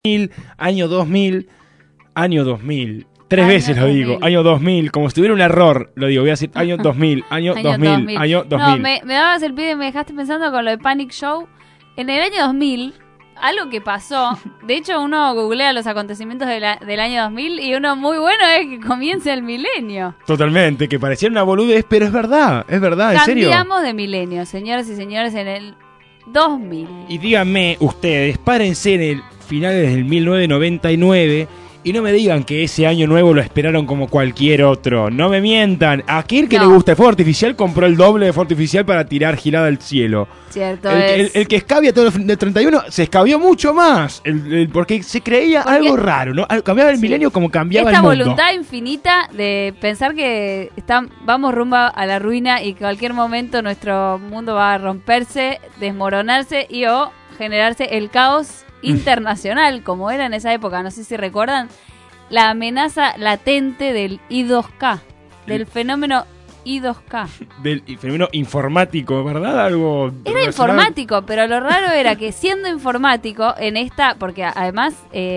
año 2000, año 2000. Tres veces lo digo, año 2000, como si tuviera un error, lo digo, voy a decir año 2000, año 2000, año 2000. No, me dabas el pie y me dejaste pensando con lo de Panic Show. En el año 2000, algo que pasó, de hecho uno googlea los acontecimientos del año 2000 y uno muy bueno es que comience el milenio. Totalmente, que parecía una boludez, pero es verdad, en serio. Cambiamos de milenio, señoras y señores, en el 2000. Y díganme ustedes, párense en el finales del 1999 y no me digan que ese año nuevo lo esperaron como cualquier otro. No me mientan. A aquel que le gusta el fuego artificial compró el doble de fuego artificial para tirar girada al cielo. Cierto. El que escabia todo el 31 se escabió mucho más. Porque se creía algo raro, ¿no? Cambiaba el milenio como cambiaba el mundo. Esta voluntad infinita de pensar que vamos rumbo a la ruina y que en cualquier momento nuestro mundo va a romperse, desmoronarse y o generarse el caos internacional, como era en esa época. No sé si recuerdan la amenaza latente del I2K, del fenómeno I2K. Del fenómeno informático, ¿verdad? Algo era informático, pero lo raro era que siendo informático en esta, porque además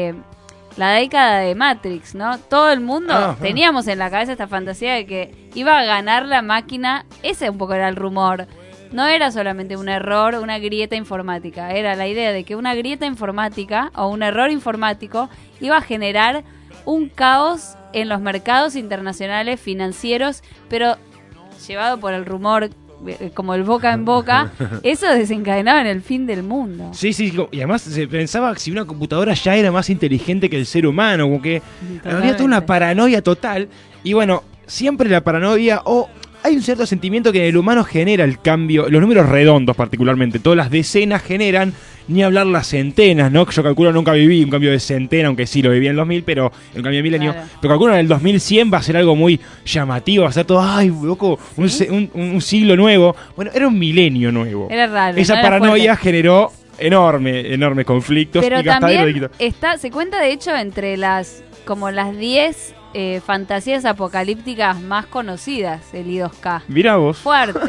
la década de Matrix, ¿no? Todo el mundo teníamos en la cabeza esta fantasía de que iba a ganar la máquina. Ese un poco era el rumor. No era solamente un error, una grieta informática. Era la idea de que una grieta informática o un error informático iba a generar un caos en los mercados internacionales financieros, pero llevado por el rumor, como el boca en boca, eso desencadenaba en el fin del mundo. Sí, y además se pensaba que si una computadora ya era más inteligente que el ser humano, como que había toda una paranoia total. Y bueno, siempre la paranoia hay un cierto sentimiento que en el humano genera el cambio, los números redondos particularmente, todas las decenas generan, ni hablar las centenas, ¿no? Yo calculo, nunca viví un cambio de centena, aunque sí lo viví en el 2000, pero el cambio de milenio. Claro. Pero calculo en el 2100 va a ser algo muy llamativo, va a ser todo, ¡ay, loco! ¿Sí? Un siglo nuevo. Bueno, era un milenio nuevo. Era raro. Esa paranoia generó enormes conflictos. Pero también se cuenta, de hecho, entre las 10... fantasías apocalípticas más conocidas, el I2K. Mirá vos. Fuerte.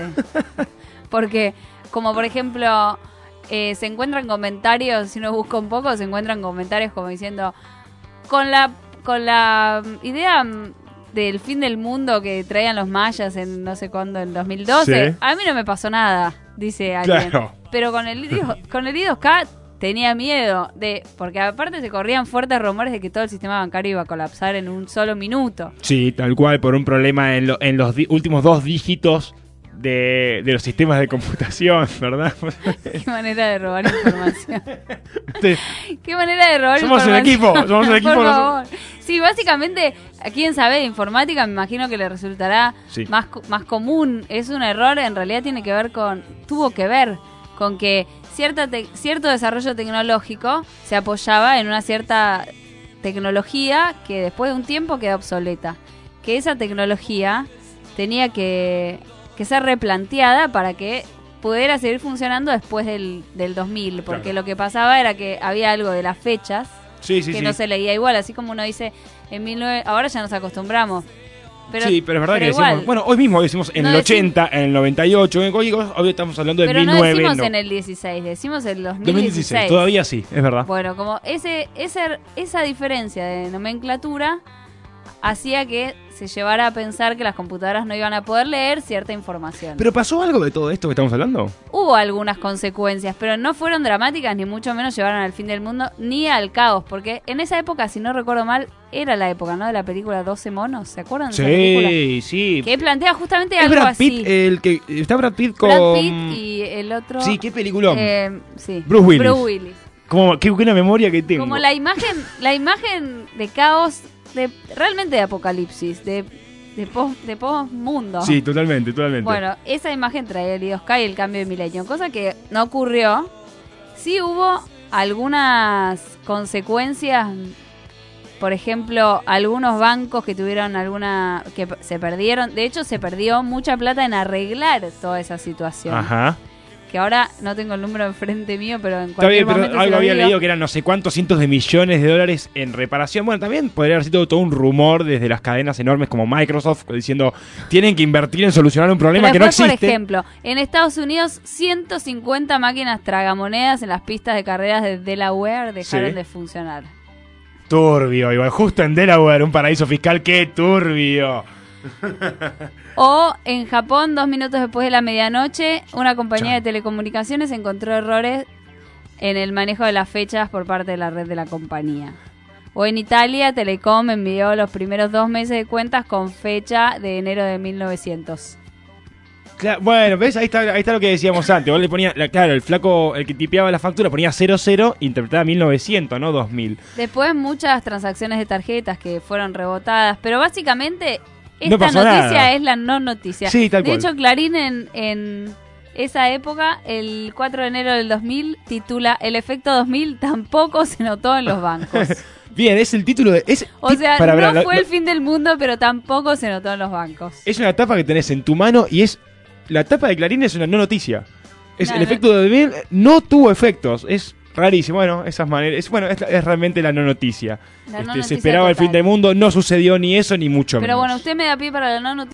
Porque, como por ejemplo, se encuentran comentarios, si uno busca un poco, se encuentran comentarios como diciendo, con la idea del fin del mundo que traían los mayas en no sé cuándo, en 2012, sí. A mí no me pasó nada, dice alguien. Claro. Pero con el I2K tenía miedo porque aparte se corrían fuertes rumores de que todo el sistema bancario iba a colapsar en un solo minuto. Sí, tal cual, por un problema en los últimos 2 dígitos de los sistemas de computación, ¿verdad? Qué manera de robar información. Qué manera de robar información. Somos un equipo. Por favor. Sí, básicamente, a quien sabe de informática, me imagino que le resultará más común. Es un error, en realidad tuvo que ver con que cierto desarrollo tecnológico se apoyaba en una cierta tecnología que después de un tiempo queda obsoleta. Que esa tecnología tenía que ser replanteada para que pudiera seguir funcionando después del 2000. Porque claro, lo que pasaba era que había algo de las fechas que no se leía igual. Así como uno dice, ahora ya nos acostumbramos. Pero es verdad que decimos, bueno, hoy mismo decimos en el 80, en el 98, en códigos, hoy estamos hablando del 1900. Pero no decimos en el 16, decimos en el 2016. Todavía sí, es verdad. Bueno, como esa diferencia de nomenclatura hacía que se llevara a pensar que las computadoras no iban a poder leer cierta información. ¿Pero pasó algo de todo esto que estamos hablando? Hubo algunas consecuencias, pero no fueron dramáticas, ni mucho menos llevaron al fin del mundo, ni al caos, porque en esa época, si no recuerdo mal, era la época, ¿no?, de la película 12 monos, ¿se acuerdan de esa película? Sí. Que plantea justamente algo Brad Pitt, así. El que está Brad Pitt con... Brad Pitt y el otro... Sí, qué peliculón. Sí. Bruce Willis. Qué buena memoria que tengo. Como la imagen de caos, realmente de apocalipsis, de post-mundo. Sí, totalmente. Bueno, esa imagen trae el I2K y el cambio de milenio, cosa que no ocurrió. Sí hubo algunas consecuencias, por ejemplo, algunos bancos que tuvieron que se perdieron. De hecho, se perdió mucha plata en arreglar toda esa situación. Ajá. que ahora no tengo el número enfrente mío, pero en cualquier momento pero algo había leído que eran no sé cuántos cientos de millones de dólares en reparación. Bueno, también podría haber sido todo un rumor desde las cadenas enormes como Microsoft diciendo tienen que invertir en solucionar un problema que no existe. Por ejemplo, en Estados Unidos 150 máquinas tragamonedas en las pistas de carreras de Delaware dejaron de funcionar. Turbio, igual, justo en Delaware, un paraíso fiscal, ¡qué turbio! O en Japón, 2 minutos después de la medianoche, una compañía de telecomunicaciones encontró errores en el manejo de las fechas por parte de la red de la compañía. O en Italia, Telecom envió los primeros 2 meses de cuentas con fecha de enero de 1900. Claro, bueno, ¿ves? Ahí está lo que decíamos antes. Vos le ponía, claro, el flaco, el que tipeaba la factura, ponía 00, interpretaba 1900, no 2000. Después muchas transacciones de tarjetas que fueron rebotadas, pero básicamente esta noticia es la no noticia. Sí, tal cual. De hecho, Clarín en esa época, el 4 de enero del 2000, titula "El efecto 2000 tampoco se notó en los bancos". Bien, es el título de... no fue el fin del mundo, pero tampoco se notó en los bancos. Es una tapa que tenés en tu mano y es... La tapa de Clarín es una no noticia. El efecto de 2000 no tuvo efectos. Es rarísimo. Bueno, esas maneras... es realmente la no noticia. Se esperaba el fin del mundo, no sucedió ni eso ni mucho menos. Pero bueno, usted me da pie para la no noticia.